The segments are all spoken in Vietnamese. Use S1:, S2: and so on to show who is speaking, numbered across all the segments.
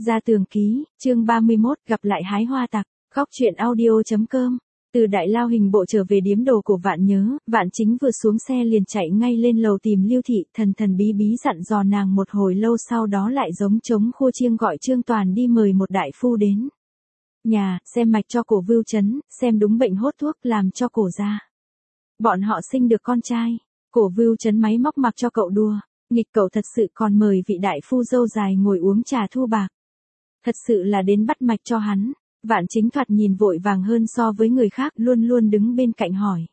S1: Gia Tường Ký, chương 31, gặp lại hái hoa tặc, góc truyện audio.com. Từ Đại Lao hình bộ trở về điếm đồ của Vạn Nhớ, Vạn Chính vừa xuống xe liền chạy ngay lên lầu tìm Lưu Thị, thần thần bí bí dặn dò nàng một hồi lâu, sau đó lại giống trống khua chiêng gọi Trương Toàn đi mời một đại phu đến nhà, xem mạch cho cổ Vưu Chấn, xem đúng bệnh hốt thuốc làm cho cổ ra. Bọn họ sinh được con trai, cổ Vưu Chấn máy móc mặc cho cậu đùa, nghịch cậu thật sự còn mời vị đại phu dâu dài ngồi uống trà thu bạc. Thật sự là đến bắt mạch cho hắn. Vạn Chính thoạt nhìn vội vàng hơn so với người khác, luôn luôn đứng bên cạnh hỏi.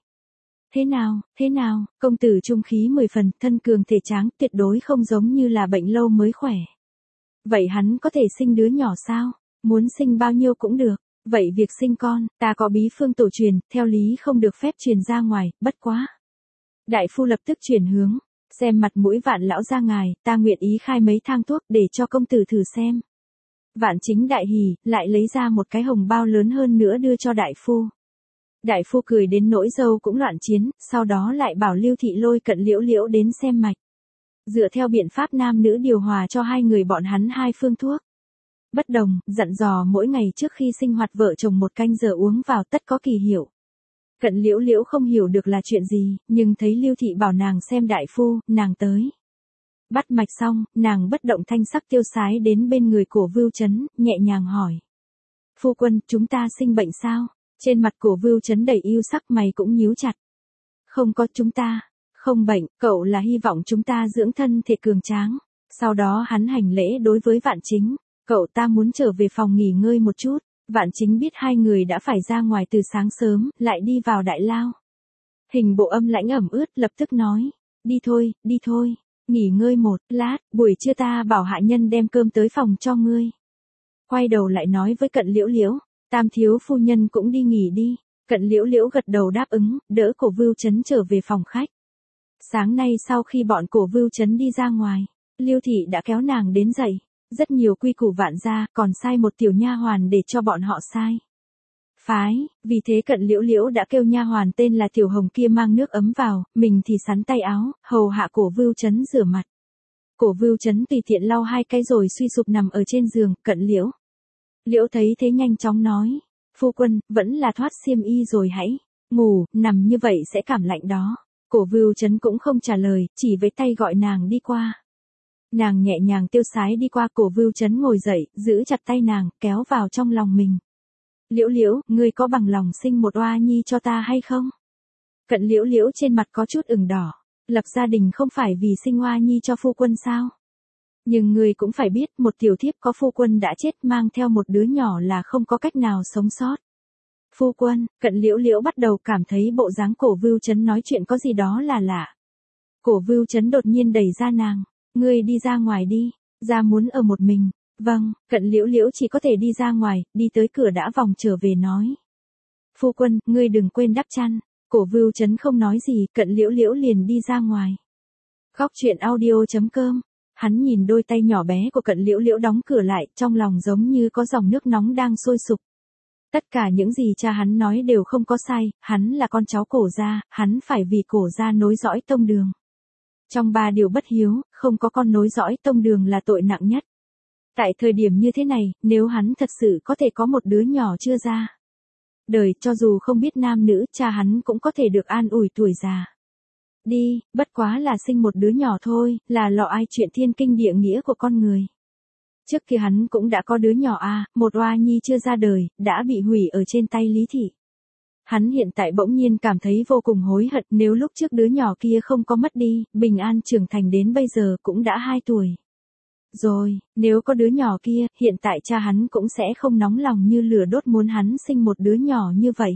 S1: Thế nào, công tử trung khí 10 phần, thân cường thể tráng, tuyệt đối không giống như là bệnh lâu mới khỏe. Vậy hắn có thể sinh đứa nhỏ sao? Muốn sinh bao nhiêu cũng được. Vậy việc sinh con, ta có bí phương tổ truyền, theo lý không được phép truyền ra ngoài, bất quá. Đại phu lập tức chuyển hướng, xem mặt mũi Vạn lão gia ngài, ta nguyện ý khai mấy thang thuốc để cho công tử thử xem. Vạn Chính đại hỉ, lại lấy ra một cái hồng bao lớn hơn nữa đưa cho đại phu. Đại phu cười đến nỗi râu cũng loạn chiến, sau đó lại bảo Lưu Thị lôi Cận Liễu Liễu đến xem mạch. Dựa theo biện pháp nam nữ điều hòa cho hai người bọn hắn hai phương thuốc. Bất đồng, dặn dò mỗi ngày trước khi sinh hoạt vợ chồng 1 canh giờ uống vào tất có kỳ hiệu. Cận Liễu Liễu không hiểu được là chuyện gì, nhưng thấy Lưu Thị bảo nàng xem đại phu, nàng tới. Bắt mạch xong, nàng bất động thanh sắc tiêu sái đến bên người cổ Vưu Chấn, nhẹ nhàng hỏi. Phu quân, chúng ta sinh bệnh sao? Trên mặt cổ Vưu Chấn đầy yêu sắc, mày cũng nhíu chặt. Không có, chúng ta không bệnh, cậu là hy vọng chúng ta dưỡng thân thể cường tráng. Sau đó hắn hành lễ đối với Vạn Chính, cậu ta muốn trở về phòng nghỉ ngơi một chút. Vạn Chính biết hai người đã phải ra ngoài từ sáng sớm, lại đi vào Đại Lao. Hình bộ âm lãnh ẩm ướt lập tức nói, đi thôi. Nghỉ ngơi một lát, buổi trưa ta bảo hạ nhân đem cơm tới phòng cho ngươi. Quay đầu lại nói với Cận Liễu Liễu, Tam thiếu phu nhân cũng đi nghỉ đi. Cận Liễu Liễu gật đầu đáp ứng, đỡ cổ Vưu Chấn trở về phòng khách. Sáng nay sau khi bọn cổ Vưu Chấn đi ra ngoài, Lưu Thị đã kéo nàng đến dậy. Rất nhiều quy củ Vạn gia, còn sai một tiểu nha hoàn để cho bọn họ sai phái, vì thế Cận Liễu Liễu đã kêu nha hoàn tên là Tiểu Hồng kia mang nước ấm vào, mình thì sắn tay áo, hầu hạ cổ Vưu Chấn rửa mặt. Cổ Vưu Chấn tùy tiện lau 2 cái rồi suy sụp nằm ở trên giường. Cận Liễu Liễu thấy thế nhanh chóng nói, phu quân, vẫn là thoát xiêm y rồi hãy ngủ, nằm như vậy sẽ cảm lạnh đó. Cổ Vưu Chấn cũng không trả lời, chỉ với tay gọi nàng đi qua. Nàng nhẹ nhàng tiêu sái đi qua, cổ Vưu Chấn ngồi dậy, giữ chặt tay nàng, kéo vào trong lòng mình. Liễu Liễu, ngươi có bằng lòng sinh một oa nhi cho ta hay không? Cận Liễu Liễu trên mặt có chút ửng đỏ, lập gia đình không phải vì sinh oa nhi cho phu quân sao? Nhưng ngươi cũng phải biết, một tiểu thiếp có phu quân đã chết mang theo một đứa nhỏ là không có cách nào sống sót. Phu quân, Cận Liễu Liễu bắt đầu cảm thấy bộ dáng cổ Vưu Chấn nói chuyện có gì đó là lạ. Cổ Vưu Chấn đột nhiên đẩy ra nàng, ngươi đi ra ngoài đi, ra muốn ở một mình. Vâng, Cận Liễu Liễu chỉ có thể đi ra ngoài, đi tới cửa đã vòng trở về nói. Phu quân, ngươi đừng quên đắp chăn. Cổ Vưu Chấn không nói gì, Cận Liễu Liễu liền đi ra ngoài. Góc truyện audio.com. Hắn nhìn đôi tay nhỏ bé của Cận Liễu Liễu đóng cửa lại, trong lòng giống như có dòng nước nóng đang sôi sục. Tất cả những gì cha hắn nói đều không có sai, hắn là con cháu cổ gia, hắn phải vì cổ gia nối dõi tông đường. Trong 3 điều bất hiếu, không có con nối dõi tông đường là tội nặng nhất. Tại thời điểm như thế này, nếu hắn thật sự có thể có một đứa nhỏ chưa ra đời, cho dù không biết nam nữ, cha hắn cũng có thể được an ủi tuổi già. Đi, bất quá là sinh một đứa nhỏ thôi, là lọ ai chuyện thiên kinh địa nghĩa của con người. Trước kia hắn cũng đã có đứa nhỏ một oa nhi chưa ra đời, đã bị hủy ở trên tay Lý Thị. Hắn hiện tại bỗng nhiên cảm thấy vô cùng hối hận, nếu lúc trước đứa nhỏ kia không có mất đi, bình an trưởng thành đến bây giờ cũng đã 2 tuổi. Rồi, nếu có đứa nhỏ kia, hiện tại cha hắn cũng sẽ không nóng lòng như lửa đốt muốn hắn sinh một đứa nhỏ như vậy.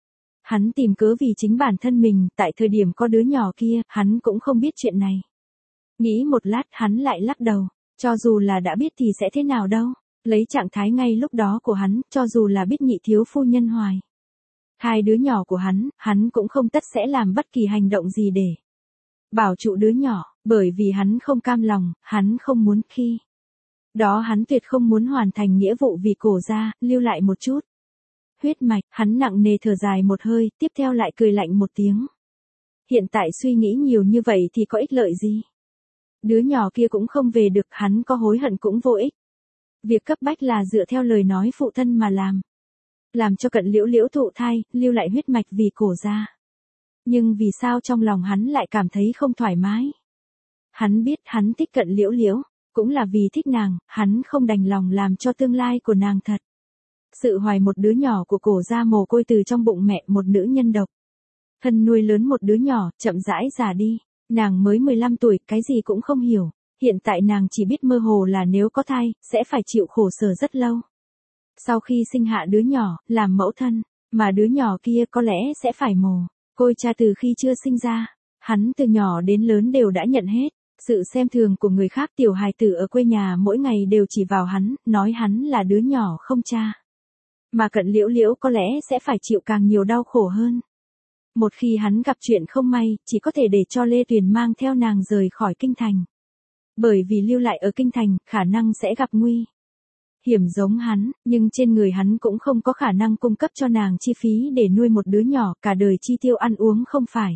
S1: Hắn tìm cớ vì chính bản thân mình, tại thời điểm có đứa nhỏ kia, hắn cũng không biết chuyện này. Nghĩ một lát hắn lại lắc đầu, cho dù là đã biết thì sẽ thế nào đâu, lấy trạng thái ngay lúc đó của hắn, cho dù là biết nhị thiếu phu nhân hoài 2 đứa nhỏ của hắn cũng không tất sẽ làm bất kỳ hành động gì để bảo trụ đứa nhỏ, bởi vì hắn không cam lòng, hắn không muốn khi đó hắn tuyệt không muốn hoàn thành nghĩa vụ vì cổ gia, lưu lại một chút huyết mạch. Hắn nặng nề thở dài một hơi, tiếp theo lại cười lạnh một tiếng. Hiện tại suy nghĩ nhiều như vậy thì có ích lợi gì? Đứa nhỏ kia cũng không về được, hắn có hối hận cũng vô ích. Việc cấp bách là dựa theo lời nói phụ thân mà làm cho Cận Liễu Liễu thụ thai, lưu lại huyết mạch vì Cổ gia. Nhưng vì sao trong lòng hắn lại cảm thấy không thoải mái? Hắn biết hắn thích Cận Liễu Liễu, cũng là vì thích nàng, hắn không đành lòng làm cho tương lai của nàng thật. Sự hoài một đứa nhỏ của Cổ gia mồ côi từ trong bụng mẹ, một nữ nhân độc. Thân nuôi lớn một đứa nhỏ, chậm rãi già đi. Nàng mới 15 tuổi, cái gì cũng không hiểu. Hiện tại nàng chỉ biết mơ hồ là nếu có thai, sẽ phải chịu khổ sở rất lâu. Sau khi sinh hạ đứa nhỏ, làm mẫu thân, mà đứa nhỏ kia có lẽ sẽ phải mồ côi cha từ khi chưa sinh ra. Hắn từ nhỏ đến lớn đều đã nhận hết sự xem thường của người khác. Tiểu hài tử ở quê nhà mỗi ngày đều chỉ vào hắn, nói hắn là đứa nhỏ không cha. Mà Cận Liễu Liễu có lẽ sẽ phải chịu càng nhiều đau khổ hơn. Một khi hắn gặp chuyện không may, chỉ có thể để cho Lê Tuyền mang theo nàng rời khỏi kinh thành. Bởi vì lưu lại ở kinh thành, khả năng sẽ gặp nguy hiểm giống hắn, nhưng trên người hắn cũng không có khả năng cung cấp cho nàng chi phí để nuôi một đứa nhỏ, cả đời chi tiêu ăn uống không phải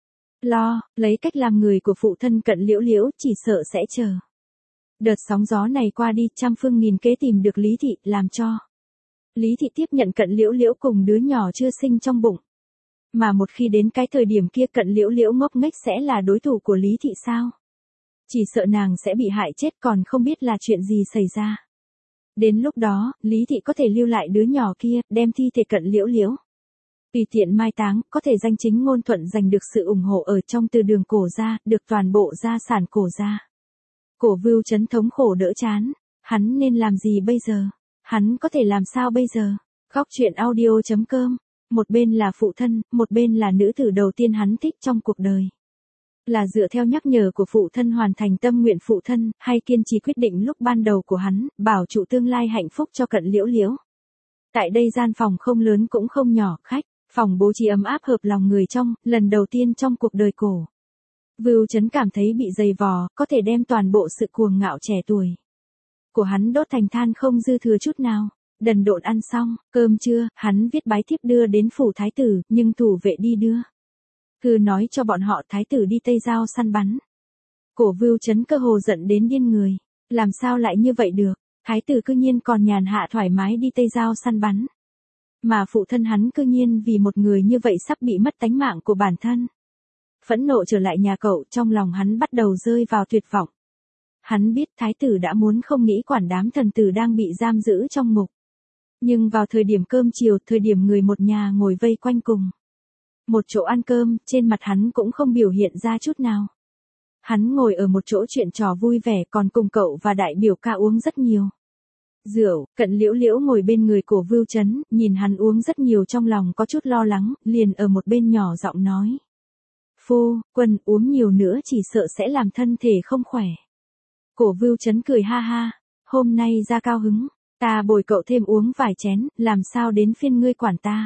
S1: lo, lấy cách làm người của phụ thân Cận Liễu Liễu chỉ sợ sẽ chờ đợt sóng gió này qua đi, trăm phương nghìn kế tìm được Lý Thị, làm cho Lý Thị tiếp nhận Cận Liễu Liễu cùng đứa nhỏ chưa sinh trong bụng. Mà một khi đến cái thời điểm kia Cận Liễu Liễu ngốc nghếch sẽ là đối thủ của Lý Thị sao? Chỉ sợ nàng sẽ bị hại chết còn không biết là chuyện gì xảy ra. Đến lúc đó, Lý Thị có thể lưu lại đứa nhỏ kia, đem thi thể Cận Liễu Liễu tùy tiện mai táng, có thể danh chính ngôn thuận giành được sự ủng hộ ở trong từ đường Cổ gia, được toàn bộ gia sản Cổ gia. Cổ Vưu Chấn thống khổ đỡ chán, hắn nên làm gì bây giờ? Hắn có thể làm sao bây giờ? Góc truyện audio.com. Một bên là phụ thân, một bên là nữ tử đầu tiên hắn thích trong cuộc đời. Là dựa theo nhắc nhở của phụ thân hoàn thành tâm nguyện phụ thân, hay kiên trì quyết định lúc ban đầu của hắn, bảo trụ tương lai hạnh phúc cho Cận Liễu Liễu. Tại đây gian phòng không lớn cũng không nhỏ, khách, phòng bố trí ấm áp hợp lòng người trong, lần đầu tiên trong cuộc đời Cổ Vưu Chấn cảm thấy bị dày vò, có thể đem toàn bộ sự cuồng ngạo trẻ tuổi của hắn đốt thành than không dư thừa chút nào. Đần độn ăn xong, cơm trưa, hắn viết bái thiếp đưa đến phủ thái tử, nhưng thủ vệ đi đưa. Cứ nói cho bọn họ thái tử đi Tây Giao săn bắn. Cổ Vưu Chấn cơ hồ giận đến điên người. Làm sao lại như vậy được? Thái tử cư nhiên còn nhàn hạ thoải mái đi Tây Giao săn bắn. Mà phụ thân hắn cư nhiên vì một người như vậy sắp bị mất tánh mạng của bản thân. Phẫn nộ trở lại nhà cậu, trong lòng hắn bắt đầu rơi vào tuyệt vọng. Hắn biết thái tử đã muốn không nghĩ quản đám thần tử đang bị giam giữ trong ngục. Nhưng vào thời điểm cơm chiều, thời điểm người một nhà ngồi vây quanh cùng một chỗ ăn cơm, trên mặt hắn cũng không biểu hiện ra chút nào. Hắn ngồi ở một chỗ chuyện trò vui vẻ, còn cùng cậu và đại biểu ca uống rất nhiều rượu. Cận Liễu Liễu ngồi bên người Cổ Vưu Chấn, nhìn hắn uống rất nhiều trong lòng có chút lo lắng, liền ở một bên nhỏ giọng nói. Phu quân, uống nhiều nữa chỉ sợ sẽ làm thân thể không khỏe. Cổ Vưu Chấn cười ha ha, hôm nay ra cao hứng, ta bồi cậu thêm uống vài chén, làm sao đến phiên ngươi quản ta.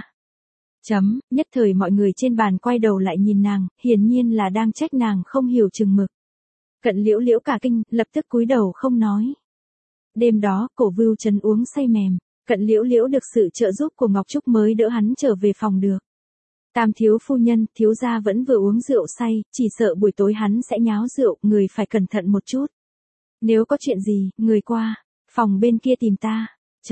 S1: Nhất thời mọi người trên bàn quay đầu lại nhìn nàng, hiển nhiên là đang trách nàng không hiểu chừng mực. Cận Liễu Liễu cả kinh, lập tức cúi đầu không nói. Đêm đó, Cổ Vưu Chấn uống say mềm, Cận Liễu Liễu được sự trợ giúp của Ngọc Trúc mới đỡ hắn trở về phòng được. Tam thiếu phu nhân, thiếu gia vẫn vừa uống rượu say, chỉ sợ buổi tối hắn sẽ nháo rượu, người phải cẩn thận một chút. Nếu có chuyện gì, người qua phòng bên kia tìm ta.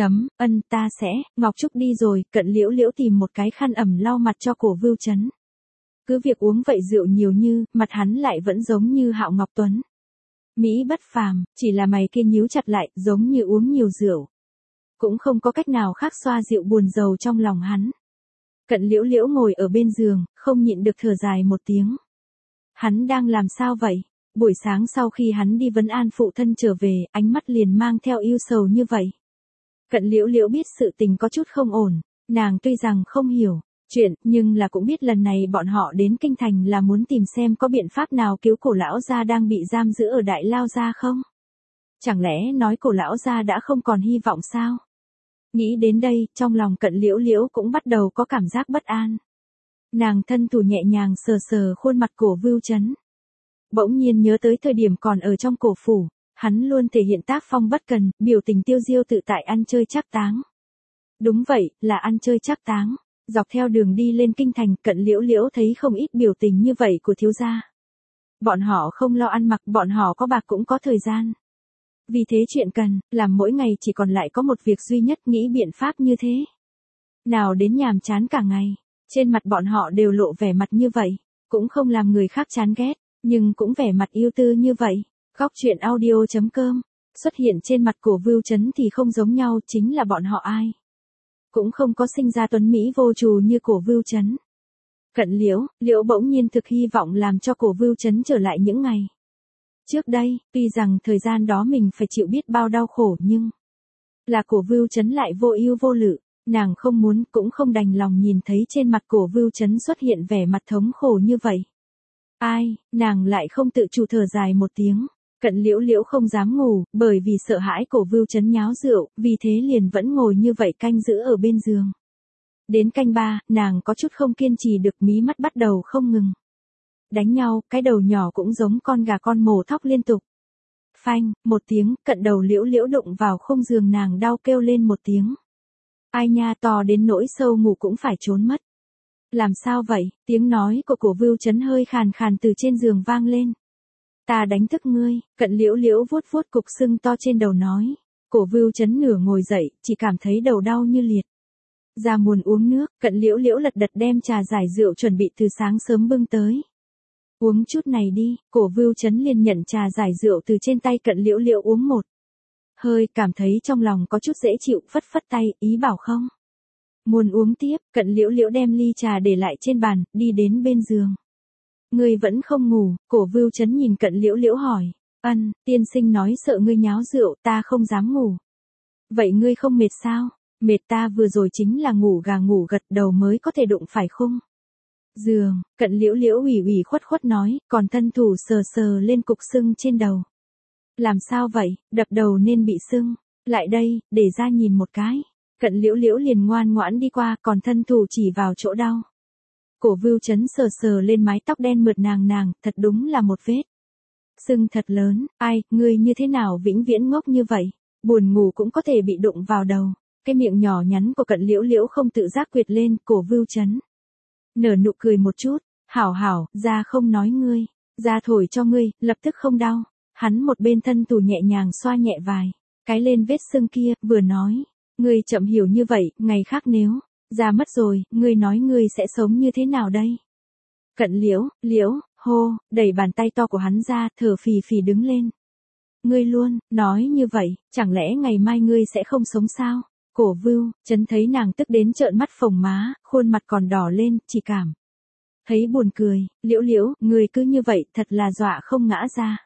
S1: Ta sẽ. Ngọc Trúc đi rồi, Cận Liễu Liễu tìm một cái khăn ẩm lau mặt cho Cổ Vưu Chấn. Cứ việc uống vậy rượu nhiều như, mặt hắn lại vẫn giống như Hạo Ngọc Tuấn. Mỹ bất phàm, chỉ là mày kia nhíu chặt lại, giống như uống nhiều rượu. Cũng không có cách nào khác xoa dịu buồn rầu trong lòng hắn. Cận Liễu Liễu ngồi ở bên giường, không nhịn được thở dài một tiếng. Hắn đang làm sao vậy? Buổi sáng sau khi hắn đi vấn an phụ thân trở về, ánh mắt liền mang theo ưu sầu như vậy. Cận Liễu Liễu biết sự tình có chút không ổn, nàng tuy rằng không hiểu chuyện, nhưng là cũng biết lần này bọn họ đến kinh thành là muốn tìm xem có biện pháp nào cứu Cổ lão gia đang bị giam giữ ở Đại Lao gia không? Chẳng lẽ nói Cổ lão gia đã không còn hy vọng sao? Nghĩ đến đây, trong lòng Cận Liễu Liễu cũng bắt đầu có cảm giác bất an. Nàng thân thủ nhẹ nhàng sờ sờ khuôn mặt Cổ Vưu Chấn. Bỗng nhiên nhớ tới thời điểm còn ở trong Cổ phủ, hắn luôn thể hiện tác phong bất cần, biểu tình tiêu diêu tự tại ăn chơi trác táng. Đúng vậy, là ăn chơi trác táng. Dọc theo đường đi lên kinh thành, Cận Liễu Liễu thấy không ít biểu tình như vậy của thiếu gia. Bọn họ không lo ăn mặc, bọn họ có bạc cũng có thời gian. Vì thế chuyện cần, làm mỗi ngày chỉ còn lại có một việc duy nhất nghĩ biện pháp như thế. Nào đến nhàm chán cả ngày. Trên mặt bọn họ đều lộ vẻ mặt như vậy. Cũng không làm người khác chán ghét, nhưng cũng vẻ mặt yêu tư như vậy. Góc chuyện audio.com. Xuất hiện trên mặt của Vưu Chấn thì không giống nhau, chính là bọn họ ai. Cũng không có sinh ra tuấn Mỹ vô trù như cổ Vưu Chấn. Cận Liễu bỗng nhiên thực hy vọng làm cho cổ Vưu Chấn trở lại những ngày trước đây, tuy rằng thời gian đó mình phải chịu biết bao đau khổ nhưng là cổ Vưu Chấn lại vô ưu vô lự, nàng không muốn cũng không đành lòng nhìn thấy trên mặt cổ Vưu Chấn xuất hiện vẻ mặt thống khổ như vậy. Ai, nàng lại không tự chủ thở dài một tiếng. Cận Liễu không dám ngủ, bởi vì sợ hãi cổ Vưu Chấn nháo rượu, vì thế liền vẫn ngồi như vậy canh giữ ở bên giường. Đến canh 3, nàng có chút không kiên trì được, mí mắt bắt đầu không ngừng đánh nhau, cái đầu nhỏ cũng giống con gà con mổ thóc liên tục. Phanh, một tiếng, cận đầu Liễu đụng vào khung giường, nàng đau kêu lên một tiếng. Ai nha, to đến nỗi sâu ngủ cũng phải trốn mất. Làm sao vậy? Tiếng nói của cổ Vưu Chấn hơi khàn khàn từ trên giường vang lên. Ta đánh thức ngươi. Cận Liễu vuốt cục sưng to trên đầu nói. Cổ Vưu Chấn nửa ngồi dậy, chỉ cảm thấy đầu đau như liệt. Ra muốn uống nước, Cận Liễu lật đật đem trà giải rượu chuẩn bị từ sáng sớm bưng tới. Uống chút này đi. Cổ Vưu Chấn liền nhận trà giải rượu từ trên tay Cận Liễu uống một hơi, cảm thấy trong lòng có chút dễ chịu, phất tay, ý bảo không muốn uống tiếp. Cận Liễu đem ly trà để lại trên bàn, đi đến bên giường. Ngươi vẫn không ngủ? Cổ Vưu Chấn nhìn Cận Liễu hỏi. Tiên sinh nói sợ ngươi nháo rượu, ta không dám ngủ. Vậy ngươi không mệt sao? Mệt, ta vừa rồi chính là ngủ gà ngủ gật đầu mới có thể đụng phải khung giường. Cận Liễu ủy khuất nói, còn thân thủ sờ lên cục sưng trên đầu. Làm sao vậy? Đập đầu nên bị sưng. Lại đây, để ra nhìn một cái. Cận Liễu liền ngoan ngoãn đi qua, còn thân thủ chỉ vào chỗ đau. Cổ Vưu Chấn sờ lên mái tóc đen mượt nàng, thật đúng là một vết sưng thật lớn. Ai, ngươi như thế nào vĩnh viễn ngốc như vậy? Buồn ngủ cũng có thể bị đụng vào đầu. Cái miệng nhỏ nhắn của Cận Liễu không tự giác quyệt lên. Cổ Vưu Chấn nở nụ cười một chút. Hảo, ra không nói ngươi. Ra thổi cho ngươi, lập tức không đau. Hắn một bên thân thủ nhẹ nhàng xoa nhẹ vài cái lên vết sưng kia, vừa nói. Ngươi chậm hiểu như vậy, ngày khác nếu ra mất rồi, ngươi nói ngươi sẽ sống như thế nào đây? Cận Liễu, hô, đẩy bàn tay to của hắn ra, thở phì đứng lên. Ngươi luôn, nói như vậy, chẳng lẽ ngày mai ngươi sẽ không sống sao? Cổ Vưu Chấn thấy nàng tức đến trợn mắt phồng má, khuôn mặt còn đỏ lên, chỉ cảm thấy buồn cười. Liễu, ngươi cứ như vậy, thật là dọa không ngã ra.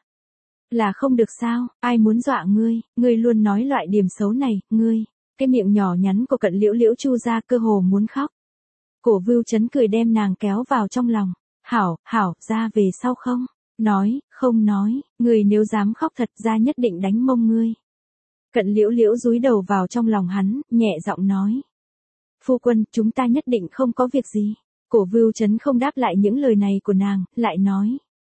S1: Là không được sao, ai muốn dọa ngươi luôn nói loại điểm xấu này, ngươi. Cái miệng nhỏ nhắn của Cận Liễu chu ra, cơ hồ muốn khóc. Cổ Vưu Chấn cười đem nàng kéo vào trong lòng. Hảo, ra về sau không không nói, ngươi nếu dám khóc thật, ra nhất định đánh mông ngươi. Cận Liễu dúi đầu vào trong lòng hắn, nhẹ giọng nói. Phu quân, chúng ta nhất định không có việc gì. Cổ Vưu Chấn không đáp lại những lời này của nàng, lại nói.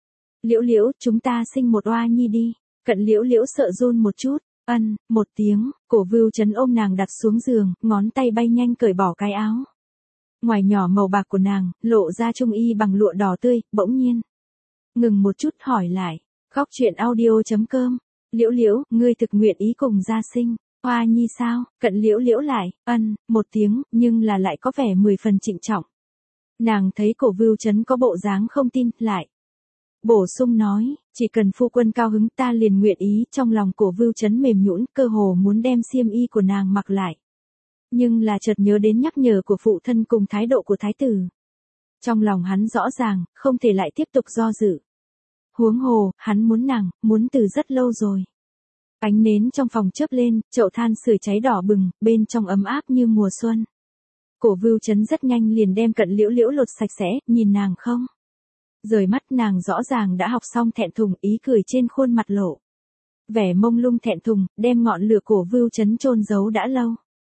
S1: Liễu, chúng ta sinh một oa nhi đi. Cận Liễu sợ run một chút. Một tiếng, Cổ Vưu Chấn ôm nàng đặt xuống giường, ngón tay bay nhanh cởi bỏ cái áo ngoài nhỏ màu bạc của nàng, lộ ra trung y bằng lụa đỏ tươi, bỗng nhiên ngừng một chút hỏi lại. Góc chuyện audio.com. Liễu, ngươi thực nguyện ý cùng gia sinh oa nhi sao? Cận Liễu lại, một tiếng, nhưng là lại có vẻ 10 phần trịnh trọng. Nàng thấy Cổ Vưu Chấn có bộ dáng không tin, lại bổ sung nói, chỉ cần phu quân cao hứng ta liền nguyện ý. Trong lòng Cổ Vưu Chấn mềm nhũn, cơ hồ muốn đem xiêm y của nàng mặc lại. Nhưng là chợt nhớ đến nhắc nhở của phụ thân cùng thái độ của thái tử. Trong lòng hắn rõ ràng, không thể lại tiếp tục do dự. Huống hồ, hắn muốn nàng, muốn từ rất lâu rồi. Ánh nến trong phòng chớp lên, chậu than sưởi cháy đỏ bừng, bên trong ấm áp như mùa xuân. Cổ Vưu Chấn rất nhanh liền đem Cận Liễu lột sạch sẽ, nhìn nàng không rời mắt, nàng rõ ràng đã học xong thẹn thùng, ý cười trên khuôn mặt lộ vẻ mông lung thẹn thùng, đem ngọn lửa Cổ Vưu Chấn chôn giấu đã lâu.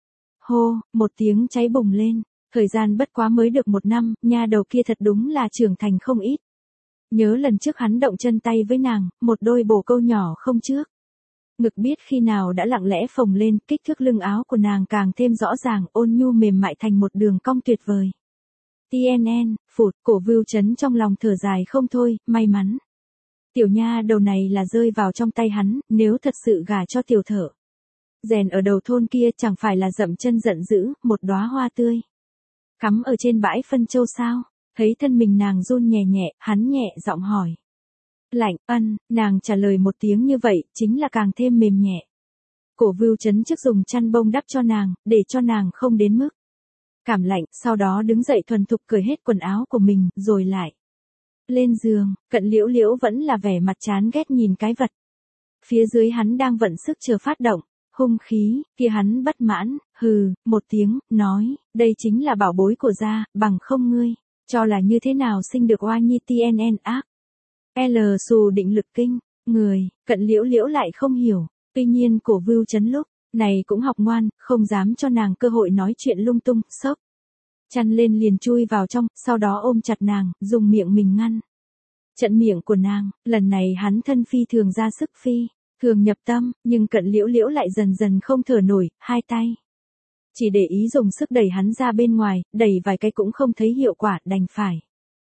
S1: Hô, một tiếng cháy bùng lên. Thời gian bất quá mới được 1 năm, nha đầu kia thật đúng là trưởng thành không ít. Nhớ lần trước hắn động chân tay với nàng, một đôi bồ câu nhỏ không trước ngực biết khi nào đã lặng lẽ phồng lên, kích thước lưng áo của nàng càng thêm rõ ràng, ôn nhu mềm mại thành một đường cong tuyệt vời. TNN, phụt, Cổ Vưu Chấn trong lòng thở dài không thôi, may mắn Tiểu nha đầu này là rơi vào trong tay hắn, nếu thật sự gả cho tiểu thợ. Rèn ở đầu thôn kia chẳng phải là dậm chân giận dữ, một đóa hoa tươi. Cắm ở trên bãi phân châu sao? Thấy thân mình nàng run nhẹ nhẹ, hắn nhẹ giọng hỏi. Lạnh, nàng trả lời một tiếng như vậy, chính là càng thêm mềm nhẹ. Cổ Vưu Chấn trước dùng chăn bông đắp cho nàng, để cho nàng không đến mức cảm lạnh, sau đó đứng dậy thuần thục cởi hết quần áo của mình, rồi lại lên giường. Cận Liễu Liễu vẫn là vẻ mặt chán ghét nhìn cái vật phía dưới hắn đang vận sức chờ phát động, hung khí, kia hắn bất mãn, hừ, một tiếng, nói, đây chính là bảo bối của gia, bằng không ngươi, cho là như thế nào sinh được oa nhi tnn ác. L xù định lực kinh, người, Cận Liễu Liễu lại không hiểu, tuy nhiên Cổ Vưu Chấn lúc này cũng học ngoan, không dám cho nàng cơ hội nói chuyện lung tung, sốc chăn lên liền chui vào trong, sau đó ôm chặt nàng, dùng miệng mình ngăn trận miệng của nàng. Lần này hắn thân phi thường ra sức phi thường nhập tâm, nhưng Cận Liễu Liễu lại dần dần không thở nổi, hai tay chỉ để ý dùng sức đẩy hắn ra bên ngoài, đẩy vài cái cũng không thấy hiệu quả, đành phải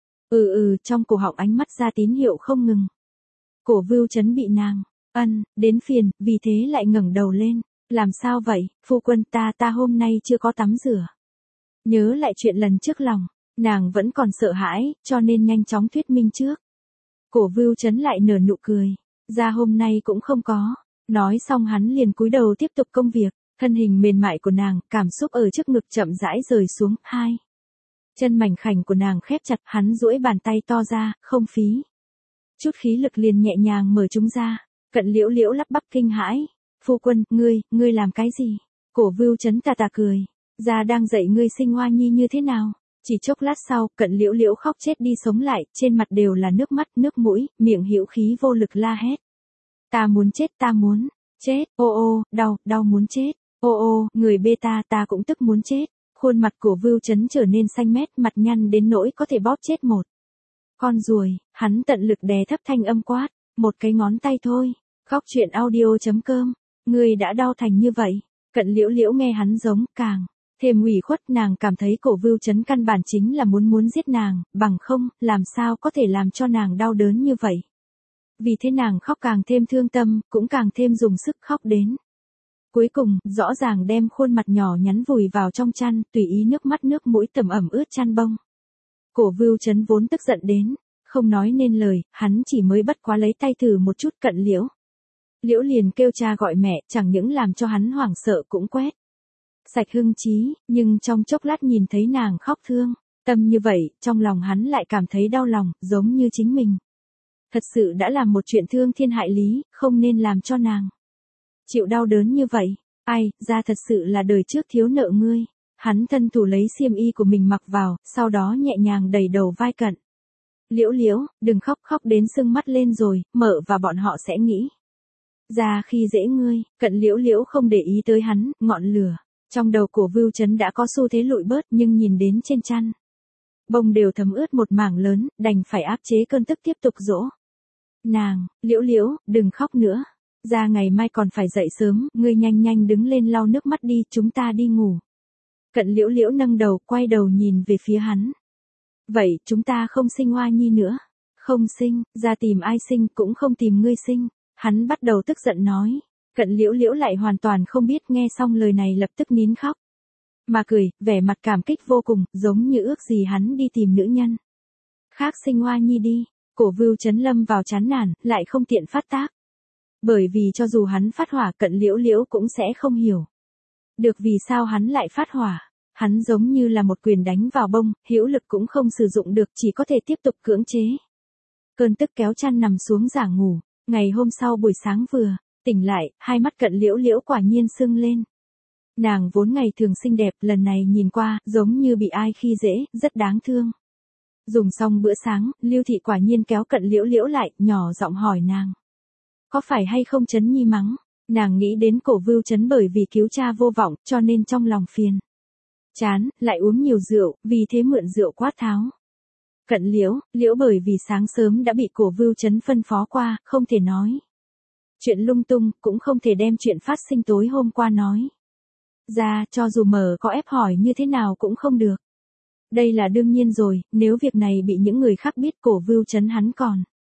S1: trong cổ họng ánh mắt ra tín hiệu không ngừng. Cổ Vưu Chấn bị nàng đến phiền, vì thế lại ngẩng đầu lên. Làm sao vậy, phu quân, ta hôm nay chưa có tắm rửa. Nhớ lại chuyện lần trước lòng, nàng vẫn còn sợ hãi, cho nên nhanh chóng thuyết minh trước. Cổ Vưu Chấn lại nở nụ cười. Ra hôm nay cũng không có. Nói xong hắn liền cúi đầu tiếp tục công việc. Thân hình mềm mại của nàng, cảm xúc ở trước ngực chậm rãi rời xuống, hai chân mảnh khảnh của nàng khép chặt, hắn duỗi bàn tay to ra, không phí chút khí lực liền nhẹ nhàng mở chúng ra. Cận Liễu Liễu lắp bắp kinh hãi. Phu quân, ngươi làm cái gì? Cổ Vưu Chấn tà tà cười. Gia đang dạy ngươi sinh hoa nhi như thế nào? Chỉ chốc lát sau, Cận Liễu Liễu khóc chết đi sống lại, trên mặt đều là nước mắt, nước mũi, miệng hữu khí vô lực la hét. Ta muốn chết, ta muốn chết, ô, đau muốn chết, ô, người bê ta cũng tức muốn chết. Khuôn mặt của Vưu Chấn trở nên xanh mét, mặt nhăn đến nỗi có thể bóp chết một con ruồi. Hắn tận lực đè thấp thanh âm quát, một cái ngón tay thôi. Khóc chuyện audio.com, ngươi đã đau thành như vậy. Cận Liễu Liễu nghe hắn giống, càng thêm ủy khuất, nàng cảm thấy Cổ Vưu Chấn căn bản chính là muốn giết nàng, bằng không, làm sao có thể làm cho nàng đau đớn như vậy. Vì thế nàng khóc càng thêm thương tâm, cũng càng thêm dùng sức khóc đến. Cuối cùng, rõ ràng đem khuôn mặt nhỏ nhắn vùi vào trong chăn, tùy ý nước mắt nước mũi tẩm ẩm ướt chăn bông. Cổ Vưu Chấn vốn tức giận đến không nói nên lời, hắn chỉ mới bất quá lấy tay thử một chút. Cận Liễu Liễu liền kêu cha gọi mẹ, chẳng những làm cho hắn hoảng sợ cũng quét sạch hưng trí, nhưng trong chốc lát nhìn thấy nàng khóc thương tâm như vậy, trong lòng hắn lại cảm thấy đau lòng, giống như chính mình thật sự đã làm một chuyện thương thiên hại lý, không nên làm cho nàng chịu đau đớn như vậy. Ai, ra thật sự là đời trước thiếu nợ ngươi. Hắn thân thủ lấy xiêm y của mình mặc vào, sau đó nhẹ nhàng đẩy đầu vai Cận Liễu Liễu, đừng khóc, khóc đến sưng mắt lên rồi, mợ và bọn họ sẽ nghĩ ra khi dễ ngươi. Cận Liễu Liễu không để ý tới hắn, ngọn lửa trong đầu của Vưu Chấn đã có xu thế lụi bớt, nhưng nhìn đến trên chăn bông đều thấm ướt một mảng lớn, đành phải áp chế cơn tức tiếp tục dỗ nàng. Liễu Liễu, đừng khóc nữa. Ra ngày mai còn phải dậy sớm, ngươi nhanh đứng lên lau nước mắt đi, chúng ta đi ngủ. Cận Liễu Liễu nâng đầu, quay đầu nhìn về phía hắn. Vậy, chúng ta không sinh hoa nhi nữa. Không sinh, ra tìm ai sinh, cũng không tìm ngươi sinh. Hắn bắt đầu tức giận nói. Cận Liễu Liễu lại hoàn toàn không biết, nghe xong lời này lập tức nín khóc. Mà cười, vẻ mặt cảm kích vô cùng, giống như ước gì hắn đi tìm nữ nhân khác sinh hoa nhi đi. Cổ Vưu Chấn lâm vào chán nản, lại không tiện phát tác. Bởi vì cho dù hắn phát hỏa, Cận Liễu Liễu cũng sẽ không hiểu được vì sao hắn lại phát hỏa. Hắn giống như là một quyền đánh vào bông, hữu lực cũng không sử dụng được, chỉ có thể tiếp tục cưỡng chế cơn tức, kéo chăn nằm xuống giả ngủ. Ngày hôm sau buổi sáng vừa tỉnh lại, hai mắt Cận Liễu Liễu quả nhiên sưng lên. Nàng vốn ngày thường xinh đẹp, lần này nhìn qua, giống như bị ai khi dễ, rất đáng thương. Dùng xong bữa sáng, Lưu Thị quả nhiên kéo Cận Liễu Liễu lại, nhỏ giọng hỏi nàng. Có phải hay không Chấn Nhi mắng? Nàng nghĩ đến Cổ Vưu Chấn bởi vì cứu cha vô vọng, cho nên trong lòng phiền chán, lại uống nhiều rượu, vì thế mượn rượu quát tháo. Cận Liễu bởi vì sáng sớm đã bị Cổ Vưu Chấn phân phó qua, không thể nói chuyện lung tung, cũng không thể đem chuyện phát sinh tối hôm qua nói ra, cho dù mờ có ép hỏi như thế nào cũng không được. Đây là đương nhiên rồi, nếu việc này bị những người khác biết, Cổ Vưu Chấn hắn còn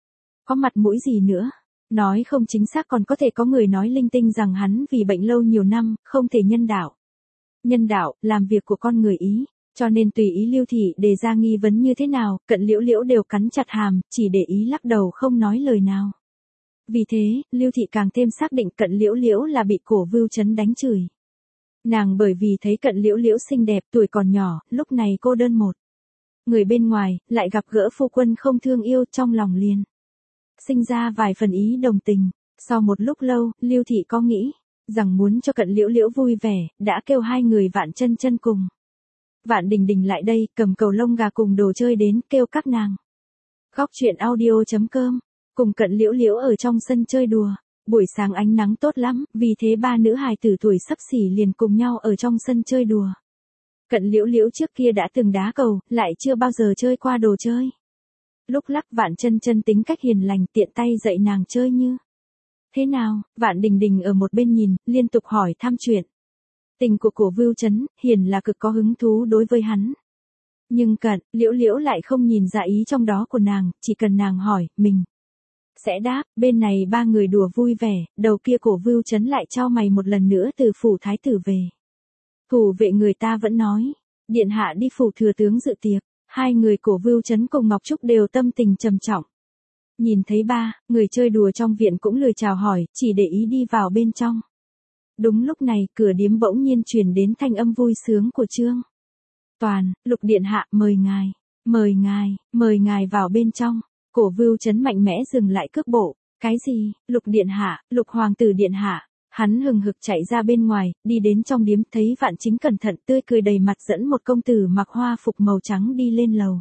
S1: Có mặt mũi gì nữa? Nói không chính xác còn có thể có người nói linh tinh rằng hắn vì bệnh lâu nhiều năm, không thể nhân đạo. Nhân đạo, làm việc của con người ý. Cho nên tùy ý Lưu Thị đề ra nghi vấn như thế nào, Cận Liễu Liễu đều cắn chặt hàm, chỉ để ý lắc đầu không nói lời nào. Vì thế, Lưu Thị càng thêm xác định Cận Liễu Liễu là bị Cổ Vưu Chấn đánh chửi. Nàng bởi vì thấy Cận Liễu Liễu xinh đẹp, tuổi còn nhỏ, lúc này cô đơn một. Người bên ngoài, lại gặp gỡ phu quân không thương yêu, trong lòng liền sinh ra vài phần ý đồng tình. Sau một lúc lâu, Lưu Thị có nghĩ rằng muốn cho Cận Liễu Liễu vui vẻ, đã kêu hai người Vạn Chân Chân cùng Vạn Đình Đình lại đây, cầm cầu lông gà cùng đồ chơi đến, kêu các nàng. Góc truyện audio.com, cùng Cận Liễu Liễu ở trong sân chơi đùa. Buổi sáng ánh nắng tốt lắm, vì thế ba nữ hài tử tuổi xấp xỉ liền cùng nhau ở trong sân chơi đùa. Cận Liễu Liễu trước kia đã từng đá cầu, lại chưa bao giờ chơi qua đồ chơi. Lúc lắc Vạn Chân Chân tính cách hiền lành, tiện tay dạy nàng chơi như thế nào. Vạn Đình Đình ở một bên nhìn, liên tục hỏi thăm chuyện tình của Cổ Vưu Chấn, hiền là cực có hứng thú đối với hắn. Nhưng Cận Liễu Liễu lại không nhìn ra ý trong đó của nàng, chỉ cần nàng hỏi, mình sẽ đáp. Bên này ba người đùa vui vẻ, đầu kia Cổ Vưu Chấn lại chau mày một lần nữa từ phủ thái tử về. Thủ vệ người ta vẫn nói, điện hạ đi phủ thừa tướng dự tiệc, hai người Cổ Vưu Chấn cùng Ngọc Trúc đều tâm tình trầm trọng. Nhìn thấy ba, người chơi đùa trong viện cũng lười chào hỏi, chỉ để ý đi vào bên trong. Đúng lúc này, cửa điếm bỗng nhiên truyền đến thanh âm vui sướng của Trương Toàn, Lục điện hạ, mời ngài, mời ngài vào bên trong. Cổ Vưu Chấn mạnh mẽ dừng lại cước bộ. Cái gì? Lục điện hạ, Lục hoàng tử điện hạ. Hắn hừng hực chạy ra bên ngoài, đi đến trong điếm, thấy Vạn Chính cẩn thận tươi cười đầy mặt dẫn một công tử mặc hoa phục màu trắng đi lên lầu.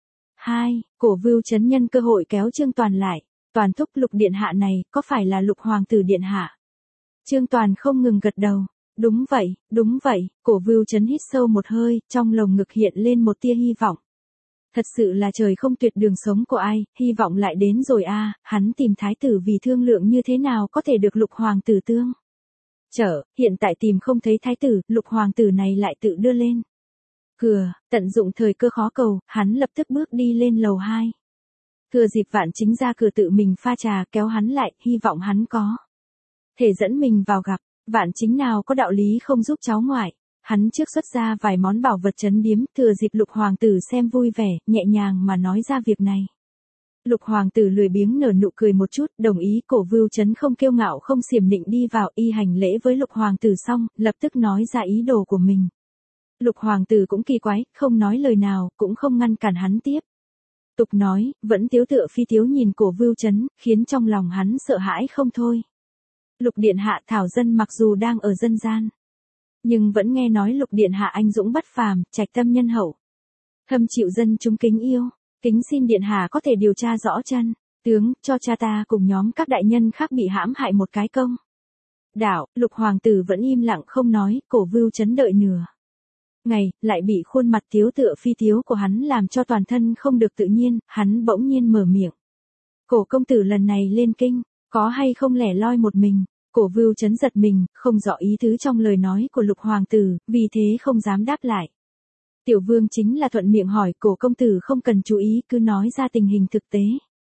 S1: Cổ Vưu Chấn nhân cơ hội kéo Trương Toàn lại. Toàn thúc, Lục điện hạ này, có phải là Lục hoàng tử điện hạ? Trương Toàn không ngừng gật đầu. Đúng vậy, Cổ Vưu Chấn hít sâu một hơi, trong lồng ngực hiện lên một tia hy vọng. Thật sự là trời không tuyệt đường sống của ai, hy vọng lại đến rồi a. Hắn tìm thái tử vì thương lượng như thế nào có thể được Lục hoàng tử tương trợ, hiện tại tìm không thấy thái tử, Lục hoàng tử này lại tự đưa lên cửa, tận dụng thời cơ khó cầu, hắn lập tức bước đi lên lầu 2. Thừa dịp Vạn Chính ra cửa tự mình pha trà, kéo hắn lại, hy vọng hắn có thể dẫn mình vào gặp. Vạn Chính nào có đạo lý không giúp cháu ngoại. Hắn trước xuất ra vài món bảo vật trấn điếm, thừa dịp Lục hoàng tử xem vui vẻ, nhẹ nhàng mà nói ra việc này. Lục hoàng tử lười biếng nở nụ cười một chút, đồng ý. Cổ Vưu Chấn không kiêu ngạo không xiểm nịnh đi vào, y hành lễ với Lục hoàng tử xong, lập tức nói ra ý đồ của mình. Lục hoàng tử cũng kỳ quái, không nói lời nào, cũng không ngăn cản hắn tiếp tục nói, vẫn tiếu tựa phi tiếu nhìn Cổ Vưu Chấn, khiến trong lòng hắn sợ hãi không thôi. Lục điện hạ, thảo dân mặc dù đang ở dân gian, nhưng vẫn nghe nói Lục điện hạ anh dũng bất phàm, trạch tâm nhân hậu, thâm chịu dân chúng kính yêu. Kính xin điện hạ có thể điều tra rõ chân tướng, cho cha ta cùng nhóm các đại nhân khác bị hãm hại một cái công đạo. Lục hoàng tử vẫn im lặng không nói. Cổ Vưu Chấn đợi nửa ngày, lại bị khuôn mặt tiếu tựa phi tiếu của hắn làm cho toàn thân không được tự nhiên. Hắn bỗng nhiên mở miệng, Cổ công tử lần này lên kinh, có hay không lẻ loi một mình? Cổ Vưu Chấn giật mình, không rõ ý tứ trong lời nói của Lục hoàng tử, vì thế không dám đáp lại. Tiểu vương chính là thuận miệng hỏi, Cổ công tử không cần chú ý, cứ nói ra tình hình thực tế.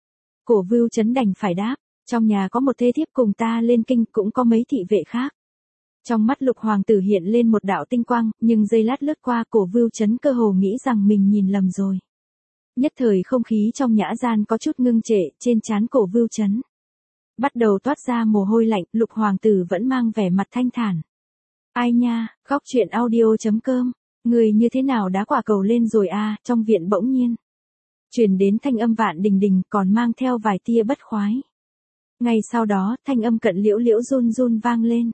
S1: Cổ Vưu Chấn đành phải đáp, trong nhà có một thê thiếp cùng ta lên kinh, cũng có mấy thị vệ khác. Trong mắt Lục hoàng tử hiện lên một đạo tinh quang, nhưng giây lát lướt qua, Cổ Vưu Chấn cơ hồ nghĩ rằng mình nhìn lầm rồi. Nhất thời không khí trong nhã gian có chút ngưng trệ, trên trán Cổ Vưu Chấn bắt đầu toát ra mồ hôi lạnh. Lục hoàng tử vẫn mang vẻ mặt thanh thản. Ai nha, góc truyện audio.com, người như thế nào đá quả cầu lên rồi a? Trong viện bỗng nhiên truyền đến thanh âm Vạn Đình Đình, còn mang theo vài tia bất khoái. Ngay sau đó, thanh âm Cận Liễu Liễu run run vang lên.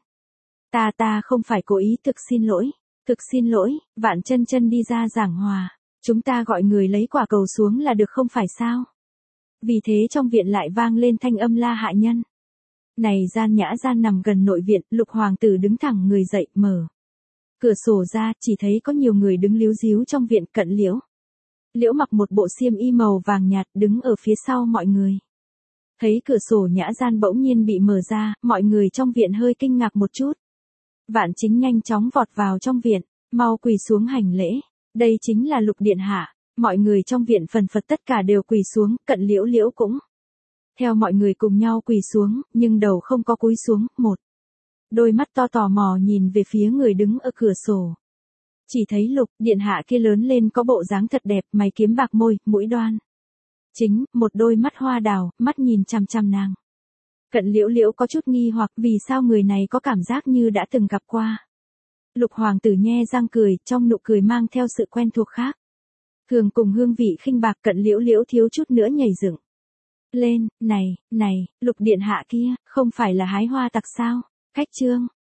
S1: Ta không phải cố ý, thực xin lỗi. Vạn Chân Chân đi ra giảng hòa, chúng ta gọi người lấy quả cầu xuống là được không phải sao? Vì thế trong viện lại vang lên thanh âm la hạ nhân. Này gian nhã gian nằm gần nội viện. Lục hoàng tử đứng thẳng người dậy, mở cửa sổ ra, chỉ thấy có nhiều người đứng líu díu trong viện. Cận Liễu mặc một bộ xiêm y màu vàng nhạt, đứng ở phía sau mọi người. Thấy cửa sổ nhã gian bỗng nhiên bị mở ra, mọi người trong viện hơi kinh ngạc một chút. Vạn Chính nhanh chóng vọt vào trong viện, mau quỳ xuống hành lễ. Đây chính là Lục điện hạ. Mọi người trong viện phần phật tất cả đều quỳ xuống. Cận Liễu Liễu cũng Theo mọi người cùng nhau quỳ xuống, nhưng đầu không có cúi xuống, một đôi mắt to tò mò nhìn về phía người đứng ở cửa sổ. Chỉ thấy Lục điện hạ kia lớn lên có bộ dáng thật đẹp, mày kiếm bạc môi, mũi đoan chính, một đôi mắt hoa đào, mắt nhìn chằm chằm nàng. Cận Liễu Liễu có chút nghi hoặc vì sao người này có cảm giác như đã từng gặp qua. Lục hoàng tử nhe răng cười, trong nụ cười mang theo sự quen thuộc khác. Thường cùng hương vị khinh bạc, Cận Liễu Liễu thiếu chút nữa nhảy dựng lên, này, Lục điện hạ kia, không phải là hái hoa tặc sao? Khách trương,